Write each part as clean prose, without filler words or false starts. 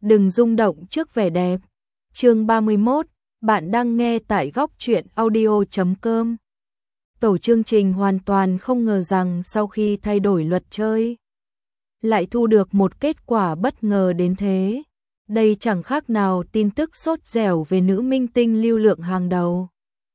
đừng rung động trước vẻ đẹp. Chương 31, bạn đang nghe tại góc truyện audio.com. Tổ chương trình hoàn toàn không ngờ rằng sau khi thay đổi luật chơi, lại thu được một kết quả bất ngờ đến thế. Đây chẳng khác nào tin tức sốt dẻo về nữ minh tinh lưu lượng hàng đầu.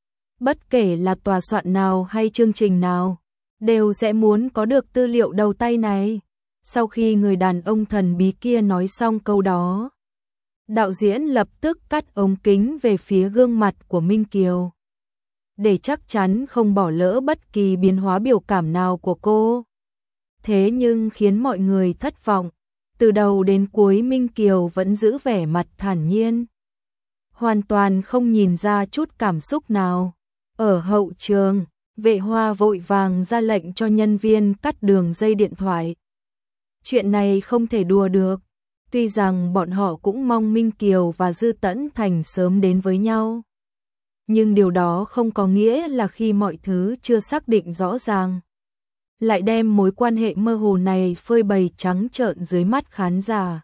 Bất kể là tòa soạn nào hay chương trình nào, đều sẽ muốn có được tư liệu đầu tay này. Sau khi người đàn ông thần bí kia nói xong câu đó, đạo diễn lập tức cắt ống kính về phía gương mặt của Minh Kiều, để chắc chắn không bỏ lỡ bất kỳ biến hóa biểu cảm nào của cô. Thế nhưng khiến mọi người thất vọng, từ đầu đến cuối Minh Kiều vẫn giữ vẻ mặt thản nhiên, hoàn toàn không nhìn ra chút cảm xúc nào. Ở hậu trường, Vệ Hoa vội vàng ra lệnh cho nhân viên cắt đường dây điện thoại. Chuyện này không thể đùa được, tuy rằng bọn họ cũng mong Minh Kiều và Dư Tẫn Thành sớm đến với nhau, nhưng điều đó không có nghĩa là khi mọi thứ chưa xác định rõ ràng, lại đem mối quan hệ mơ hồ này phơi bày trắng trợn dưới mắt khán giả.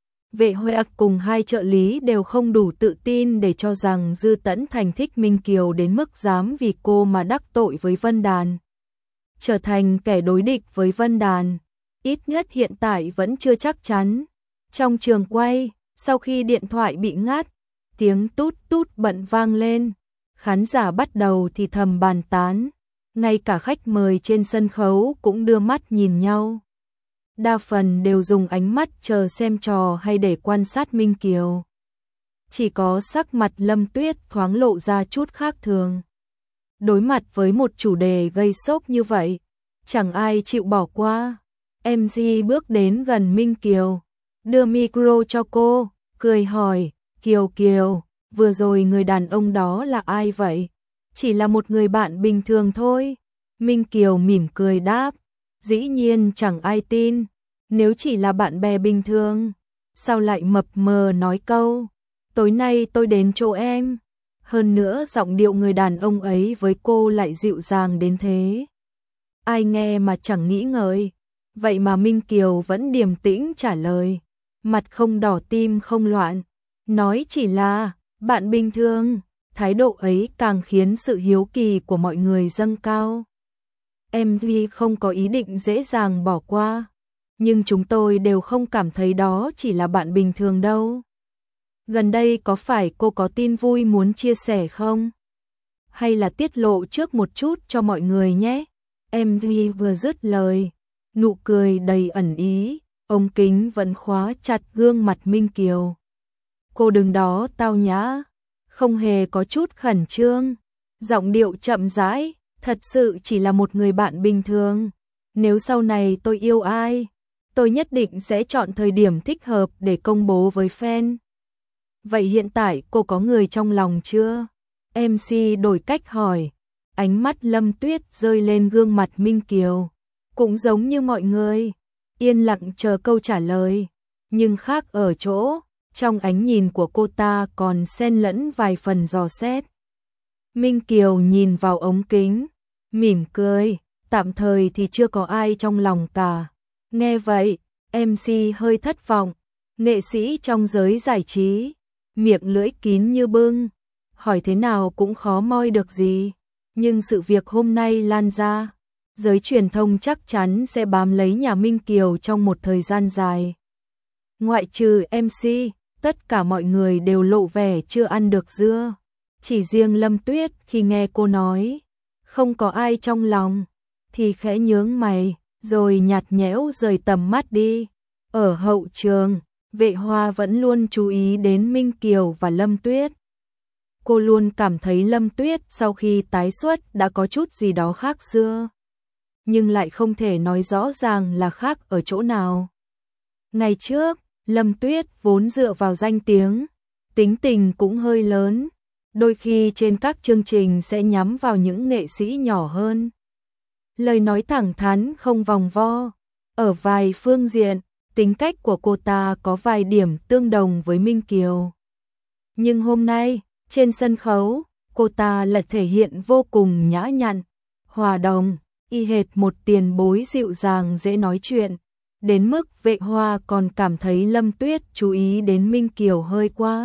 Vệ Hoa cùng hai trợ lý đều không đủ tự tin để cho rằng Dư Tẫn Thành thích Minh Kiều đến mức dám vì cô mà đắc tội với Vân Đàn, trở thành kẻ đối địch với Vân Đàn. Ít nhất hiện tại vẫn chưa chắc chắn. Trong trường quay, sau khi điện thoại bị ngắt, tiếng tút tút bận vang lên, khán giả bắt đầu thì thầm bàn tán, ngay cả khách mời trên sân khấu cũng đưa mắt nhìn nhau. Đa phần đều dùng ánh mắt chờ xem trò hay để quan sát Minh Kiều. Chỉ có sắc mặt Lâm Tuyết thoáng lộ ra chút khác thường. Đối mặt với một chủ đề gây sốc như vậy, chẳng ai chịu bỏ qua. MC bước đến gần Minh Kiều, đưa micro cho cô, cười hỏi, Kiều Kiều, vừa rồi người đàn ông đó là ai vậy? Chỉ là một người bạn bình thường thôi. Minh Kiều mỉm cười đáp, dĩ nhiên chẳng ai tin, nếu chỉ là bạn bè bình thường, sao lại mập mờ nói câu, tối nay tôi đến chỗ em. Hơn nữa giọng điệu người đàn ông ấy với cô lại dịu dàng đến thế, ai nghe mà chẳng nghĩ ngợi. Vậy mà Minh Kiều vẫn điềm tĩnh trả lời, mặt không đỏ tim không loạn, nói chỉ là bạn bình thường. Thái độ ấy càng khiến sự hiếu kỳ của mọi người dâng cao. MV không có ý định dễ dàng bỏ qua, nhưng chúng tôi đều không cảm thấy đó chỉ là bạn bình thường đâu. Gần đây có phải cô có tin vui muốn chia sẻ không? Hay là tiết lộ trước một chút cho mọi người nhé. MV vừa dứt lời, nụ cười đầy ẩn ý, ống kính vẫn khóa chặt gương mặt Minh Kiều. Cô đứng đó tao nhã, không hề có chút khẩn trương, giọng điệu chậm rãi, thật sự chỉ là một người bạn bình thường. Nếu sau này tôi yêu ai, tôi nhất định sẽ chọn thời điểm thích hợp để công bố với fan. Vậy hiện tại cô có người trong lòng chưa? MC đổi cách hỏi, ánh mắt Lâm Tuyết rơi lên gương mặt Minh Kiều, cũng giống như mọi người, yên lặng chờ câu trả lời, nhưng khác ở chỗ, trong ánh nhìn của cô ta còn xen lẫn vài phần dò xét. Minh Kiều nhìn vào ống kính, mỉm cười, tạm thời thì chưa có ai trong lòng cả. Nghe vậy, MC hơi thất vọng, nghệ sĩ trong giới giải trí, miệng lưỡi kín như bưng, hỏi thế nào cũng khó moi được gì. Nhưng sự việc hôm nay lan ra, giới truyền thông chắc chắn sẽ bám lấy nhà Minh Kiều trong một thời gian dài. Ngoại trừ MC, tất cả mọi người đều lộ vẻ chưa ăn được dưa. Chỉ riêng Lâm Tuyết khi nghe cô nói, không có ai trong lòng, thì khẽ nhướng mày, rồi nhạt nhẽo rời tầm mắt đi. Ở hậu trường, Vệ Hoa vẫn luôn chú ý đến Minh Kiều và Lâm Tuyết. Cô luôn cảm thấy Lâm Tuyết sau khi tái xuất đã có chút gì đó khác xưa, nhưng lại không thể nói rõ ràng là khác ở chỗ nào. Ngày trước, Lâm Tuyết vốn dựa vào danh tiếng, tính tình cũng hơi lớn, đôi khi trên các chương trình sẽ nhắm vào những nghệ sĩ nhỏ hơn. Lời nói thẳng thắn không vòng vo, ở vài phương diện, tính cách của cô ta có vài điểm tương đồng với Minh Kiều. Nhưng hôm nay, trên sân khấu, cô ta lại thể hiện vô cùng nhã nhặn, hòa đồng, y hệt một tiền bối dịu dàng dễ nói chuyện. đến mức Vệ Hoa còn cảm thấy Lâm Tuyết chú ý đến Minh Kiều hơi quá.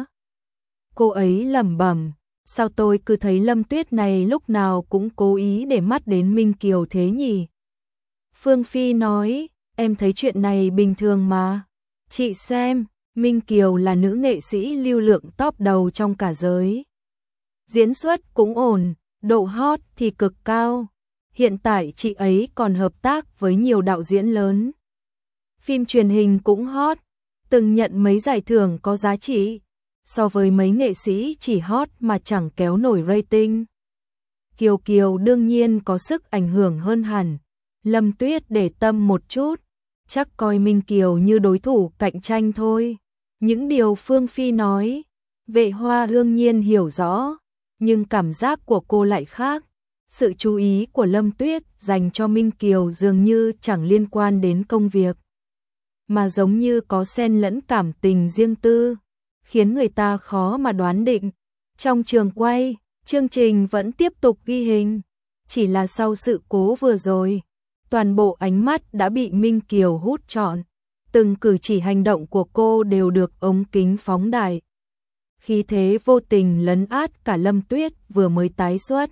Cô ấy lẩm bẩm, sao tôi cứ thấy Lâm Tuyết này lúc nào cũng cố ý để mắt đến Minh Kiều thế nhỉ? Phương Phi nói, em thấy chuyện này bình thường mà. Chị xem, Minh Kiều là nữ nghệ sĩ lưu lượng top đầu trong cả giới. Diễn xuất cũng ổn, độ hot thì cực cao. Hiện tại chị ấy còn hợp tác với nhiều đạo diễn lớn. Phim truyền hình cũng hot, từng nhận mấy giải thưởng có giá trị. So với mấy nghệ sĩ chỉ hot mà chẳng kéo nổi rating. Kiều Kiều đương nhiên có sức ảnh hưởng hơn hẳn. Lâm Tuyết để tâm một chút, chắc coi Minh Kiều như đối thủ cạnh tranh thôi. Những điều Phương Phi nói, Vệ Hoa đương nhiên hiểu rõ, nhưng cảm giác của cô lại khác. Sự chú ý của Lâm Tuyết dành cho Minh Kiều dường như chẳng liên quan đến công việc, mà giống như có xen lẫn cảm tình riêng tư, khiến người ta khó mà đoán định. Trong trường quay, chương trình vẫn tiếp tục ghi hình, chỉ là sau sự cố vừa rồi, toàn bộ ánh mắt đã bị Minh Kiều hút trọn, từng cử chỉ hành động của cô đều được ống kính phóng đại. Khí thế vô tình lấn át cả Lâm Tuyết vừa mới tái xuất.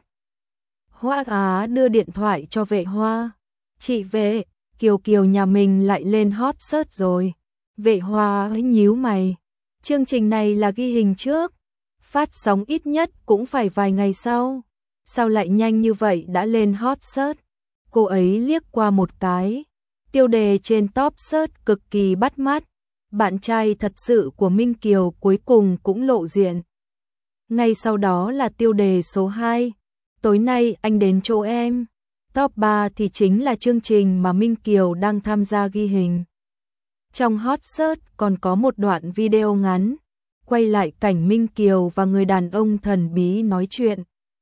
Hoa Á đưa điện thoại cho Vệ Hoa. Chị Vệ, Kiều Kiều nhà mình lại lên hot search rồi. Vệ Hoa ấy nhíu mày. Chương trình này là ghi hình trước, phát sóng ít nhất cũng phải vài ngày sau. Sao lại nhanh như vậy đã lên hot search? Cô ấy liếc qua một cái. Tiêu đề trên top search cực kỳ bắt mắt. Bạn trai thật sự của Minh Kiều cuối cùng cũng lộ diện. Ngay sau đó là tiêu đề số 2. Tối nay anh đến chỗ em. Top 3 thì chính là chương trình mà Minh Kiều đang tham gia ghi hình. Trong hot search còn có một đoạn video ngắn, quay lại cảnh Minh Kiều và người đàn ông thần bí nói chuyện.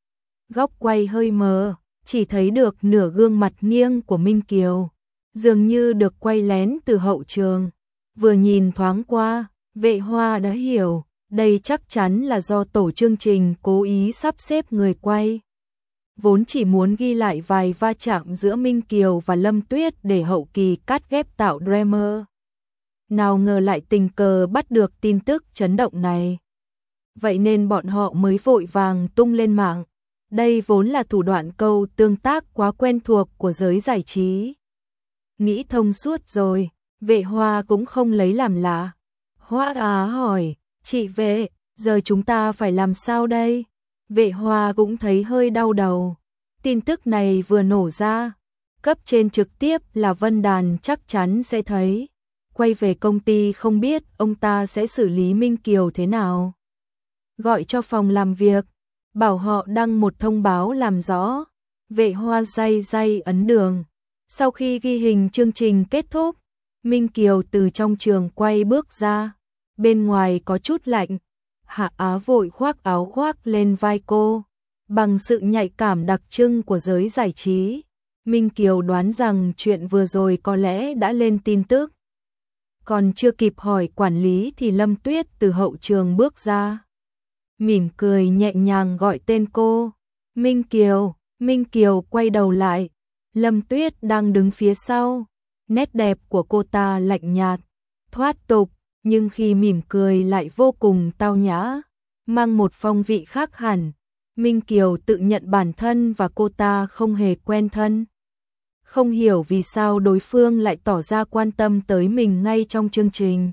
Góc quay hơi mờ, chỉ thấy được nửa gương mặt nghiêng của Minh Kiều, dường như được quay lén từ hậu trường. Vừa nhìn thoáng qua, Vệ Hoa đã hiểu, đây chắc chắn là do tổ chương trình cố ý sắp xếp người quay. Vốn chỉ muốn ghi lại vài va chạm giữa Minh Kiều và Lâm Tuyết để hậu kỳ cắt ghép tạo drama. Nào ngờ lại tình cờ bắt được tin tức chấn động này. Vậy nên bọn họ mới vội vàng tung lên mạng. Đây vốn là thủ đoạn câu tương tác quá quen thuộc của giới giải trí. Nghĩ thông suốt rồi, Vệ Hoa cũng không lấy làm lạ. Hoa Á hỏi, chị Vệ, giờ chúng ta phải làm sao đây? Vệ Hoa cũng thấy hơi đau đầu. Tin tức này vừa nổ ra, cấp trên trực tiếp là Vân Đàn chắc chắn sẽ thấy. Quay về công ty không biết ông ta sẽ xử lý Minh Kiều thế nào. Gọi cho phòng làm việc, bảo họ đăng một thông báo làm rõ. Vệ Hoa day ấn đường. Sau khi ghi hình chương trình kết thúc, Minh Kiều từ trong trường quay bước ra. Bên ngoài có chút lạnh. Hạ Á vội khoác áo khoác lên vai cô. Bằng sự nhạy cảm đặc trưng của giới giải trí, Minh Kiều đoán rằng chuyện vừa rồi có lẽ đã lên tin tức. Còn chưa kịp hỏi quản lý thì Lâm Tuyết từ hậu trường bước ra. Mỉm cười nhẹ nhàng gọi tên cô. Minh Kiều. Minh Kiều quay đầu lại. Lâm Tuyết đang đứng phía sau. Nét đẹp của cô ta lạnh nhạt, thoát tục, nhưng khi mỉm cười lại vô cùng tao nhã, mang một phong vị khác hẳn. Minh Kiều tự nhận bản thân và cô ta không hề quen thân. Không hiểu vì sao đối phương lại tỏ ra quan tâm tới mình ngay trong chương trình.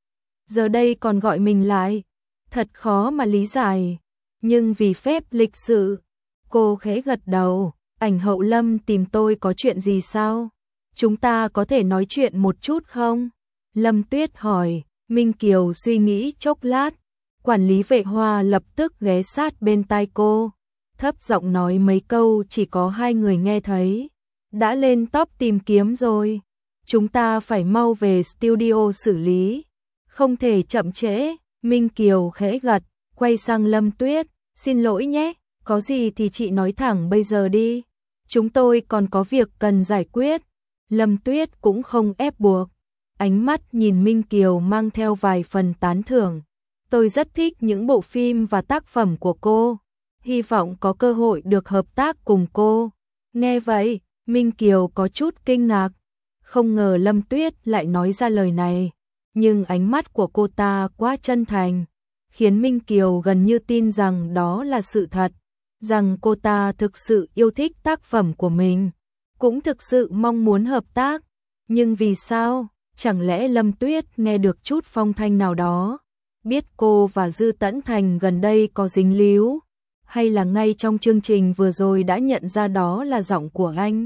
Giờ đây còn gọi mình lại, thật khó mà lý giải. Nhưng vì phép lịch sự, cô khẽ gật đầu. Ảnh Hậu Lâm tìm tôi có chuyện gì sao? Chúng ta có thể nói chuyện một chút không? Lâm Tuyết hỏi. Minh Kiều suy nghĩ chốc lát. Quản lý Vệ Hoa lập tức ghé sát bên tai cô, thấp giọng nói mấy câu chỉ có hai người nghe thấy. Đã lên top tìm kiếm rồi. Chúng ta phải mau về studio xử lý. Không thể chậm trễ. Minh Kiều khẽ gật, quay sang Lâm Tuyết. Xin lỗi nhé, có gì thì chị nói thẳng bây giờ đi. Chúng tôi còn có việc cần giải quyết. Lâm Tuyết cũng không ép buộc. Ánh mắt nhìn Minh Kiều mang theo vài phần tán thưởng. Tôi rất thích những bộ phim và tác phẩm của cô. Hy vọng có cơ hội được hợp tác cùng cô. Nghe vậy, Minh Kiều có chút kinh ngạc. Không ngờ Lâm Tuyết lại nói ra lời này, nhưng ánh mắt của cô ta quá chân thành, khiến Minh Kiều gần như tin rằng đó là sự thật, rằng cô ta thực sự yêu thích tác phẩm của mình, cũng thực sự mong muốn hợp tác. Nhưng vì sao? Chẳng lẽ Lâm Tuyết nghe được chút phong thanh nào đó, biết cô và Dư Tẫn Thành gần đây có dính líu, hay là ngay trong chương trình vừa rồi đã nhận ra đó là giọng của anh,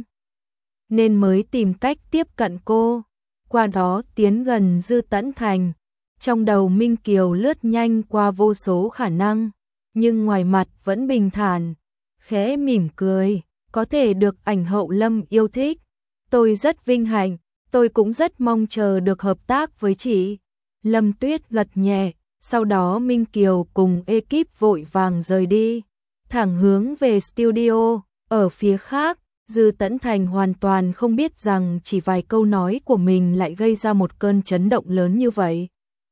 nên mới tìm cách tiếp cận cô, qua đó tiến gần Dư Tẫn Thành. Trong đầu Minh Kiều lướt nhanh qua vô số khả năng, nhưng ngoài mặt vẫn bình thản, khẽ mỉm cười, có thể được ảnh hậu Lâm yêu thích. Tôi rất vinh hạnh, tôi cũng rất mong chờ được hợp tác với chị. Lâm Tuyết gật nhẹ, sau đó Minh Kiều cùng ekip vội vàng rời đi, thẳng hướng về studio. Ở phía khác, Dư Tẫn Thành hoàn toàn không biết rằng chỉ vài câu nói của mình lại gây ra một cơn chấn động lớn như vậy.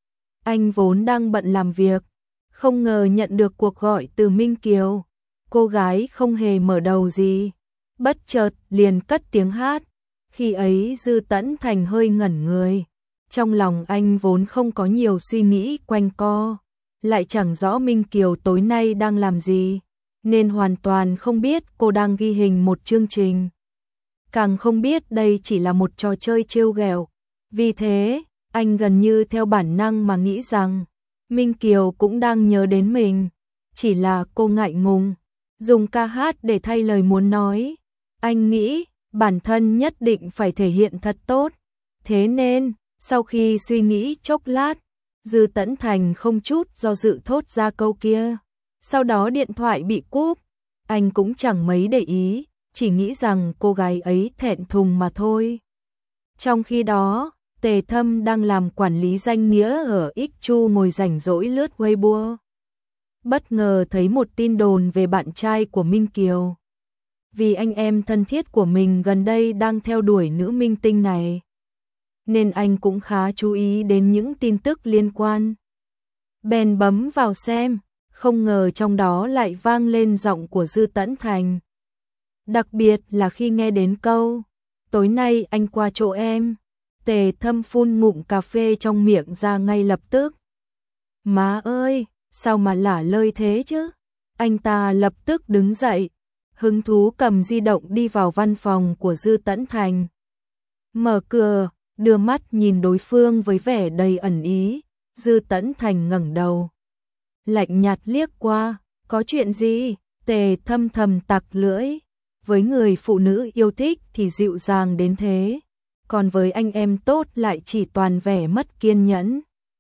Anh vốn đang bận làm việc, không ngờ nhận được cuộc gọi từ Minh Kiều. Cô gái không hề mở đầu gì, bất chợt liền cất tiếng hát. Khi ấy Dư Tẫn Thành hơi ngẩn người, trong lòng anh vốn không có nhiều suy nghĩ quanh co, lại chẳng rõ Minh Kiều tối nay đang làm gì, nên hoàn toàn không biết cô đang ghi hình một chương trình, càng không biết đây chỉ là một trò chơi trêu ghẹo. Vì thế, anh gần như theo bản năng mà nghĩ rằng Minh Kiều cũng đang nhớ đến mình, chỉ là cô ngại ngùng dùng ca hát để thay lời muốn nói. Anh nghĩ bản thân nhất định phải thể hiện thật tốt, thế nên sau khi suy nghĩ chốc lát, Dư Tẫn Thành không chút do dự thốt ra câu kia. Sau đó điện thoại bị cúp, anh cũng chẳng mấy để ý, chỉ nghĩ rằng cô gái ấy thẹn thùng mà thôi. Trong khi đó, Tề Thâm đang làm quản lý danh nghĩa ở Ích Chu ngồi rảnh rỗi lướt Weibo. Bất ngờ thấy một tin đồn về bạn trai của Minh Kiều. Vì anh em thân thiết của mình gần đây đang theo đuổi nữ minh tinh này, nên anh cũng khá chú ý đến những tin tức liên quan. Bèn bấm vào xem, không ngờ trong đó lại vang lên giọng của Dư Tẫn Thành. Đặc biệt là khi nghe đến câu, tối nay anh qua chỗ em, Tề Thâm phun ngụm cà phê trong miệng ra ngay lập tức. Má ơi, sao mà lả lơi thế chứ? Anh ta lập tức đứng dậy, hứng thú cầm di động đi vào văn phòng của Dư Tẫn Thành. Mở cửa, đưa mắt nhìn đối phương với vẻ đầy ẩn ý. Dư Tẫn Thành ngẩng đầu, lạnh nhạt liếc qua. Có chuyện gì? Tề Thâm thầm tặc lưỡi. Với người phụ nữ yêu thích thì dịu dàng đến thế, còn với anh em tốt lại chỉ toàn vẻ mất kiên nhẫn.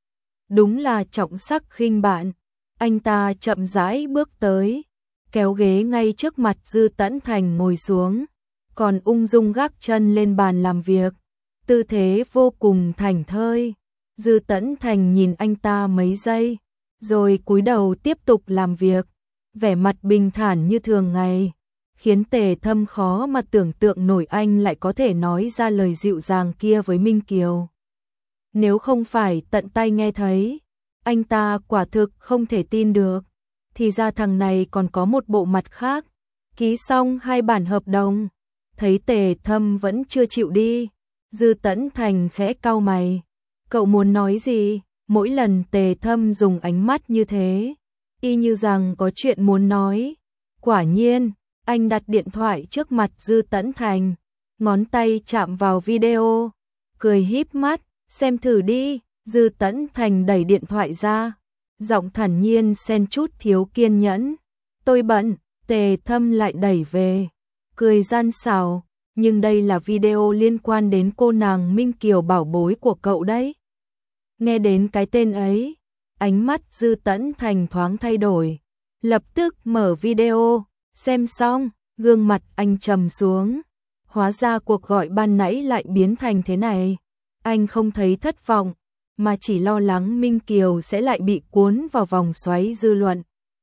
Đúng là trọng sắc khinh bạn. Anh ta chậm rãi bước tới, kéo ghế ngay trước mặt Dư Tẫn Thành ngồi xuống, còn ung dung gác chân lên bàn làm việc, tư thế vô cùng thảnh thơi. Dư Tẫn Thành nhìn anh ta mấy giây, rồi cúi đầu tiếp tục làm việc, vẻ mặt bình thản như thường ngày, khiến Tề Thâm khó mà tưởng tượng nổi anh lại có thể nói ra lời dịu dàng kia với Minh Kiều. Nếu không phải tận tay nghe thấy, anh ta quả thực không thể tin được. Thì ra thằng này còn có một bộ mặt khác. Ký xong 2 bản hợp đồng, thấy Tề Thâm vẫn chưa chịu đi, Dư Tẫn Thành khẽ cau mày. Cậu muốn nói gì? Mỗi lần Tề Thâm dùng ánh mắt như thế, y như rằng có chuyện muốn nói. Quả nhiên, anh đặt điện thoại trước mặt Dư Tẫn Thành, ngón tay chạm vào video, cười híp mắt, xem thử đi. Dư Tẫn Thành đẩy điện thoại ra, giọng thản nhiên xen chút thiếu kiên nhẫn. Tôi bận. Tề Thâm lại đẩy về, cười gian xảo, nhưng đây là video liên quan đến cô nàng Minh Kiều bảo bối của cậu đấy. Nghe đến cái tên ấy, ánh mắt Dư Tẫn Thành thoáng thay đổi, lập tức mở video, xem xong, gương mặt anh trầm xuống. Hóa ra cuộc gọi ban nãy lại biến thành thế này. Anh không thấy thất vọng, mà chỉ lo lắng Minh Kiều sẽ lại bị cuốn vào vòng xoáy dư luận.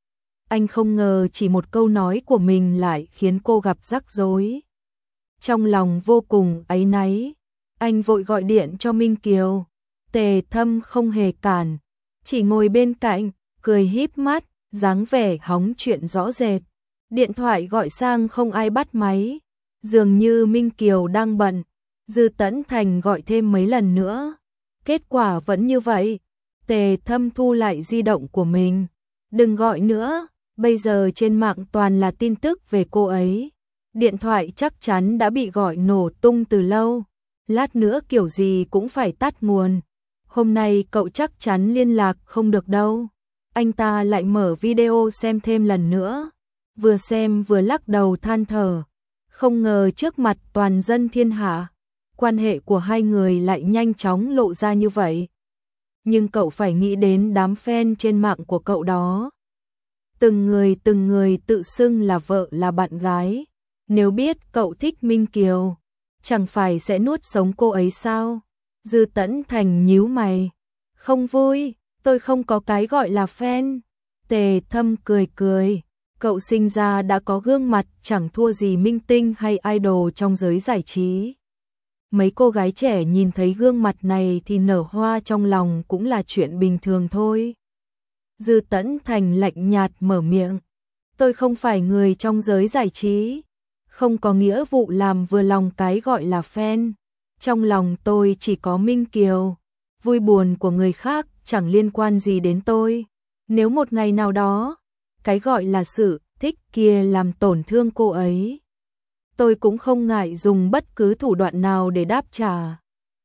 Anh không ngờ chỉ một câu nói của mình lại khiến cô gặp rắc rối. Trong lòng vô cùng áy náy, anh vội gọi điện cho Minh Kiều. Tề Thâm không hề cản, chỉ ngồi bên cạnh, cười híp mắt, dáng vẻ hóng chuyện rõ rệt. Điện thoại gọi sang không ai bắt máy, dường như Minh Kiều đang bận. Dư Tấn Thành gọi thêm mấy lần nữa. Kết quả vẫn như vậy. Tề Thâm thu lại di động của mình. Đừng gọi nữa, bây giờ trên mạng toàn là tin tức về cô ấy. Điện thoại chắc chắn đã bị gọi nổ tung từ lâu. Lát nữa kiểu gì cũng phải tắt nguồn. Hôm nay cậu chắc chắn liên lạc không được đâu. Anh ta lại mở video xem thêm lần nữa. Vừa xem vừa lắc đầu than thở. Không ngờ trước mặt toàn dân thiên hạ, quan hệ của hai người lại nhanh chóng lộ ra như vậy. Nhưng cậu phải nghĩ đến đám fan trên mạng của cậu đó. Từng người tự xưng là vợ là bạn gái. Nếu biết cậu thích Minh Kiều, chẳng phải sẽ nuốt sống cô ấy sao? Dư Tấn Thành nhíu mày. Không vui, tôi không có cái gọi là fan. Tề Thâm cười cười. Cậu sinh ra đã có gương mặt chẳng thua gì minh tinh hay idol trong giới giải trí. Mấy cô gái trẻ nhìn thấy gương mặt này thì nở hoa trong lòng cũng là chuyện bình thường thôi. Dư Tấn Thành lạnh nhạt mở miệng. Tôi không phải người trong giới giải trí. Không có nghĩa vụ làm vừa lòng cái gọi là fan. Trong lòng tôi chỉ có Minh Kiều. Vui buồn của người khác chẳng liên quan gì đến tôi. Nếu một ngày nào đó, cái gọi là sự thích kia làm tổn thương cô ấy, tôi cũng không ngại dùng bất cứ thủ đoạn nào để đáp trả.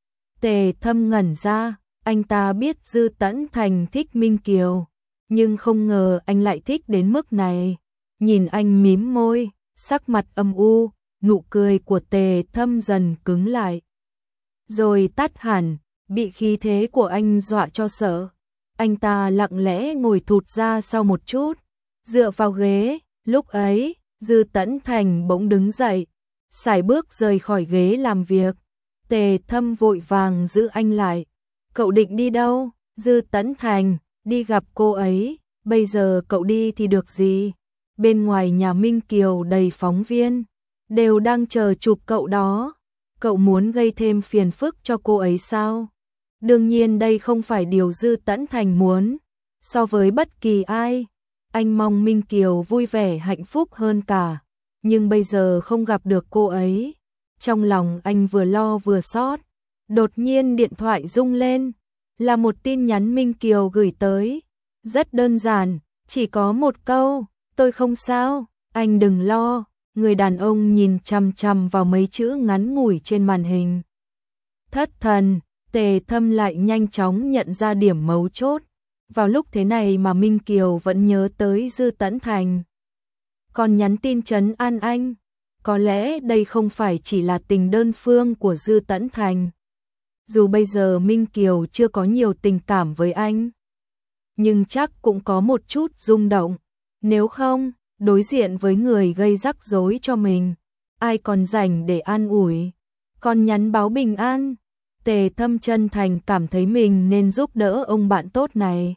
Tề Thâm ngẩn ra, anh ta biết Dư Tấn Thành thích Minh Kiều, nhưng không ngờ anh lại thích đến mức này. Nhìn anh mím môi, sắc mặt âm u, nụ cười của Tề Thâm dần cứng lại. Rồi tắt hẳn, bị khí thế của anh dọa cho sợ. Anh ta lặng lẽ ngồi thụt ra sau một chút, dựa vào ghế. Lúc ấy, Dư Tấn Thành bỗng đứng dậy, sải bước rời khỏi ghế làm việc. Tề Thâm vội vàng giữ anh lại. Cậu định đi đâu? Dư Tấn Thành, đi gặp cô ấy. Bây giờ cậu đi thì được gì? Bên ngoài nhà Minh Kiều đầy phóng viên, đều đang chờ chụp cậu đó. Cậu muốn gây thêm phiền phức cho cô ấy sao? Đương nhiên đây không phải điều Dư Tấn Thành muốn. So với bất kỳ ai, anh mong Minh Kiều vui vẻ hạnh phúc hơn cả. Nhưng bây giờ không gặp được cô ấy. Trong lòng anh vừa lo vừa xót. Đột nhiên điện thoại rung lên. Là một tin nhắn Minh Kiều gửi tới. Rất đơn giản, chỉ có một câu, tôi không sao, anh đừng lo. Người đàn ông nhìn chằm chằm vào mấy chữ ngắn ngủi trên màn hình. Thất thần, Tề Thâm lại nhanh chóng nhận ra điểm mấu chốt. Vào lúc thế này mà Minh Kiều vẫn nhớ tới Dư Tấn Thành. Còn nhắn tin trấn an anh. Có lẽ đây không phải chỉ là tình đơn phương của Dư Tấn Thành. Dù bây giờ Minh Kiều chưa có nhiều tình cảm với anh, nhưng chắc cũng có một chút rung động. Nếu không, đối diện với người gây rắc rối cho mình, ai còn rảnh để an ủi, còn nhắn báo bình an. Tề Thâm chân thành cảm thấy mình nên giúp đỡ ông bạn tốt này.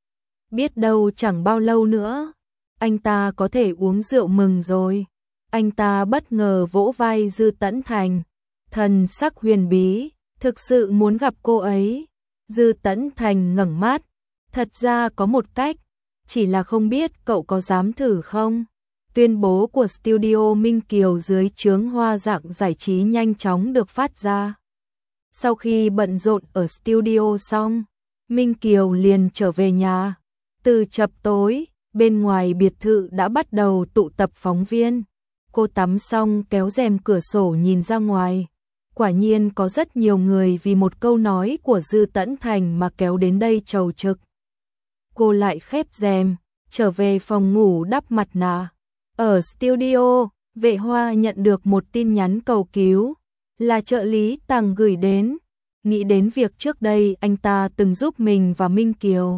Biết đâu chẳng bao lâu nữa, anh ta có thể uống rượu mừng rồi. Anh ta bất ngờ vỗ vai Dư Tấn Thành, thần sắc huyền bí, thực sự muốn gặp cô ấy. Dư Tấn Thành ngẩng mắt, thật ra có một cách, chỉ là không biết cậu có dám thử không. Tuyên bố của studio Minh Kiều dưới trướng Hoa Dạng Giải trí nhanh chóng được phát ra. Sau khi bận rộn ở studio xong, Minh Kiều liền trở về nhà. Từ chập tối, bên ngoài biệt thự đã bắt đầu tụ tập phóng viên. Cô tắm xong kéo rèm cửa sổ nhìn ra ngoài. Quả nhiên có rất nhiều người vì một câu nói của Dư Tấn Thành mà kéo đến đây chầu trực. Cô lại khép rèm, trở về phòng ngủ đắp mặt nạ. Ở studio, Vệ Hoa nhận được một tin nhắn cầu cứu, là trợ lý Tằng gửi đến. Nghĩ đến việc trước đây anh ta từng giúp mình và Minh Kiều.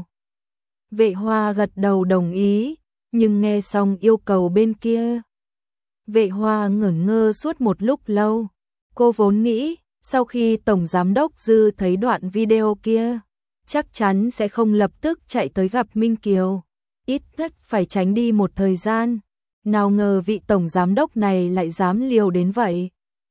Vệ Hoa gật đầu đồng ý, nhưng nghe xong yêu cầu bên kia, Vệ Hoa ngẩn ngơ suốt một lúc lâu. Cô vốn nghĩ, sau khi Tổng Giám đốc Dư thấy đoạn video kia, chắc chắn sẽ không lập tức chạy tới gặp Minh Kiều. Ít nhất phải tránh đi một thời gian. Nào ngờ vị Tổng Giám đốc này lại dám liều đến vậy.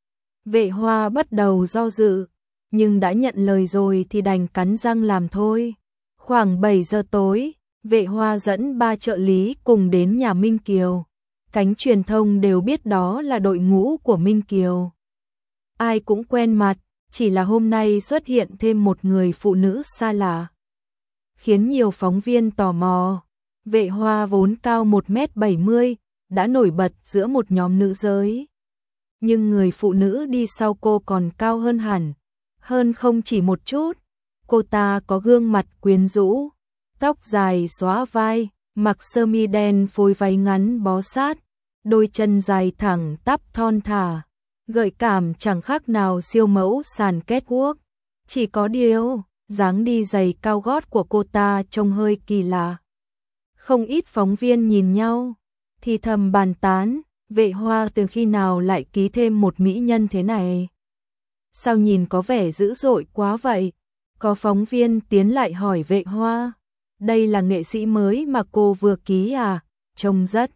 Vệ Hoa bắt đầu do dự, nhưng đã nhận lời rồi thì đành cắn răng làm thôi. Khoảng 7 giờ tối, Vệ Hoa dẫn 3 trợ lý cùng đến nhà Minh Kiều. Cánh truyền thông đều biết đó là đội ngũ của Minh Kiều. ai cũng quen mặt, chỉ là hôm nay xuất hiện thêm một người phụ nữ xa lạ, khiến nhiều phóng viên tò mò. Vệ Hoa vốn cao 1m70, đã nổi bật giữa một nhóm nữ giới. Nhưng người phụ nữ đi sau cô còn cao hơn hẳn, hơn không chỉ một chút. Cô ta có gương mặt quyến rũ, tóc dài xõa vai, mặc sơ mi đen phối váy ngắn bó sát, đôi chân dài thẳng tắp thon thả, gợi cảm chẳng khác nào siêu mẫu sàn catwalk. Chỉ có điều, dáng đi giày cao gót của cô ta trông hơi kỳ lạ. Không ít phóng viên nhìn nhau, thì thầm bàn tán, Vệ Hoa từ khi nào lại ký thêm một mỹ nhân thế này? Sao nhìn có vẻ dữ dội quá vậy? Có phóng viên tiến lại hỏi Vệ Hoa, đây là nghệ sĩ mới mà cô vừa ký à? Trông rất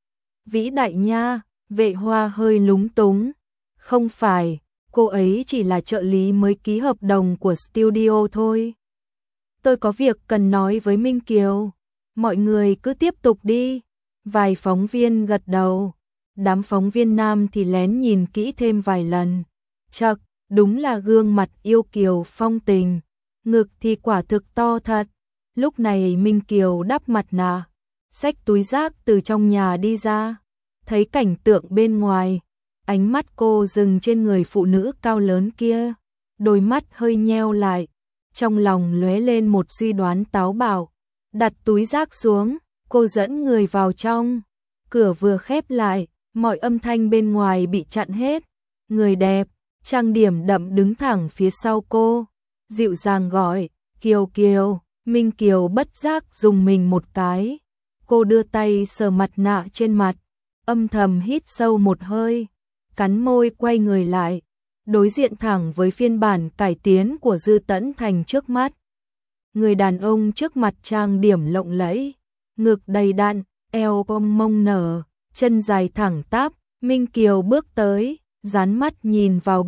vĩ đại nha. Vệ Hoa hơi lúng túng, không phải, cô ấy chỉ là trợ lý mới ký hợp đồng của studio thôi. Tôi có việc cần nói với Minh Kiều. Mọi người cứ tiếp tục đi. Vài phóng viên gật đầu, đám phóng viên nam thì lén nhìn kỹ thêm vài lần. Chậc, đúng là gương mặt yêu kiều phong tình, ngực thì quả thực to thật. Lúc này Minh Kiều đắp mặt nạ, xách túi rác từ trong nhà đi ra. Thấy cảnh tượng bên ngoài, ánh mắt cô dừng trên người phụ nữ cao lớn kia, đôi mắt hơi nheo lại, trong lòng lóe lên một suy đoán táo bạo. Đặt túi rác xuống, cô dẫn người vào trong. Cửa vừa khép lại, mọi âm thanh bên ngoài bị chặn hết. Người đẹp, trang điểm đậm đứng thẳng phía sau cô, dịu dàng gọi, Kiều Kiều. Minh Kiều bất giác dùng mình một cái. Cô đưa tay sờ mặt nạ trên mặt, âm thầm hít sâu một hơi, cắn môi quay người lại, đối diện thẳng với phiên bản cải tiến của Dư Tẫn Thành trước mắt. Người đàn ông trước mặt trang điểm lộng lẫy, ngực đầy đặn, eo cong mông nở, chân dài thẳng tắp. Minh Kiều bước tới, dán mắt nhìn vào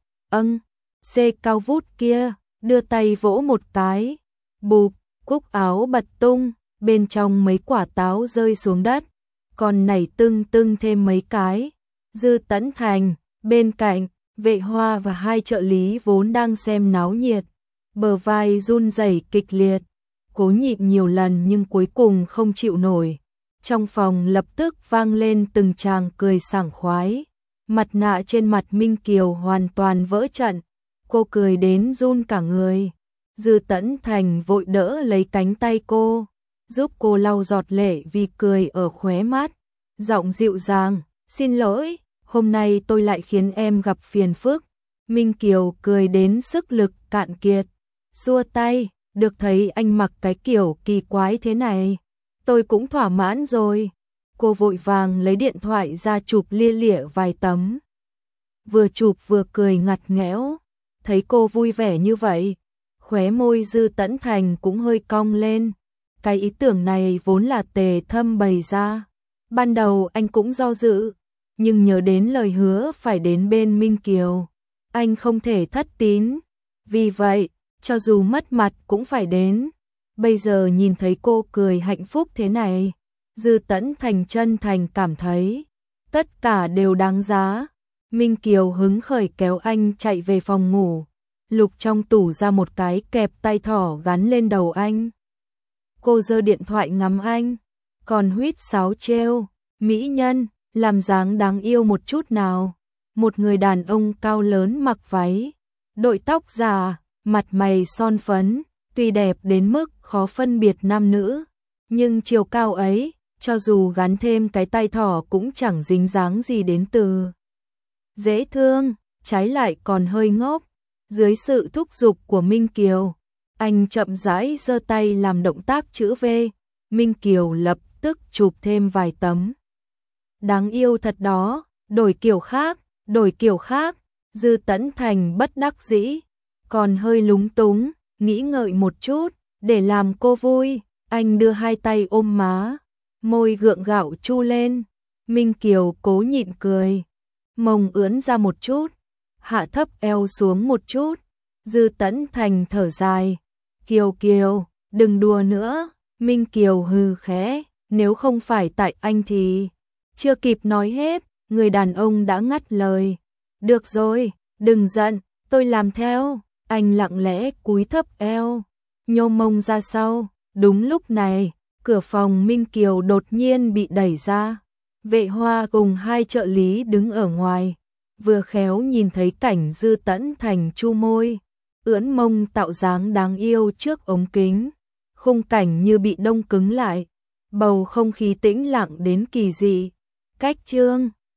C cao vút kia, đưa tay vỗ một cái, bụp, cúc áo bật tung, bên trong mấy quả táo rơi xuống đất, còn nảy tưng tưng thêm mấy cái. Dư Tẫn Thành, bên cạnh, Vệ Hoa và hai trợ lý vốn đang xem náo nhiệt, bờ vai run rẩy kịch liệt, cố nhịn nhiều lần nhưng cuối cùng không chịu nổi. Trong phòng lập tức vang lên từng tràng cười sảng khoái. Mặt nạ trên mặt Minh Kiều hoàn toàn vỡ trận, cô cười đến run cả người. Dư Tẫn Thành vội đỡ lấy cánh tay cô, giúp cô lau giọt lệ vì cười ở khóe mắt, giọng dịu dàng, xin lỗi, hôm nay tôi lại khiến em gặp phiền phức. Minh Kiều cười đến sức lực cạn kiệt, xua tay, được thấy anh mặc cái kiểu kỳ quái thế này, tôi cũng thỏa mãn rồi. Cô vội vàng lấy điện thoại ra chụp lia lịa vài tấm. Vừa chụp vừa cười ngặt nghẽo, thấy cô vui vẻ như vậy, khóe môi Dư Tẫn Thành cũng hơi cong lên. Cái ý tưởng này vốn là Tề Thâm bày ra. Ban đầu anh cũng do dự, nhưng nhớ đến lời hứa phải đến bên Minh Kiều, anh không thể thất tín. Vì vậy, cho dù mất mặt cũng phải đến. Bây giờ nhìn thấy cô cười hạnh phúc thế này, Dư Tẫn Thành chân thành cảm thấy tất cả đều đáng giá. Minh Kiều hứng khởi kéo anh chạy về phòng ngủ, lục trong tủ ra một cái kẹp tay thỏ gắn lên đầu anh. Cô giơ điện thoại ngắm anh, còn huýt sáo trêu, mỹ nhân, làm dáng đáng yêu một chút nào. Một người đàn ông cao lớn mặc váy, đội tóc giả, mặt mày son phấn, tuy đẹp đến mức khó phân biệt nam nữ, nhưng chiều cao ấy, cho dù gắn thêm cái tay thỏ cũng chẳng dính dáng gì đến từ dễ thương, trái lại còn hơi ngốc. Dưới sự thúc giục của Minh Kiều, anh chậm rãi giơ tay làm động tác chữ V. Minh Kiều lập tức chụp thêm vài tấm. Đáng yêu thật đó, đổi kiểu khác, đổi kiểu khác. Dư Tẫn Thành bất đắc dĩ, còn hơi lúng túng, nghĩ ngợi một chút, để làm cô vui, anh đưa hai tay ôm má, môi gượng gạo chu lên. Minh Kiều cố nhịn cười, mông ưỡn ra một chút, hạ thấp eo xuống một chút. Dư Tẫn Thành thở dài, Kiều Kiều, đừng đùa nữa. Minh Kiều hừ khẽ, nếu không phải tại anh thì... Chưa kịp nói hết, người đàn ông đã ngắt lời. Được rồi, Đừng giận, tôi làm theo. Anh lặng lẽ cúi thấp eo, nhô mông ra sau. Đúng lúc này, cửa phòng Minh Kiều đột nhiên bị đẩy ra. Vệ Hoa cùng hai trợ lý đứng ở ngoài, vừa khéo nhìn thấy cảnh Dư Tẫn Thành chu môi, ưỡn mông tạo dáng đáng yêu trước ống kính. Khung cảnh như bị đông cứng lại, bầu không khí tĩnh lặng đến kỳ dị. Cách chương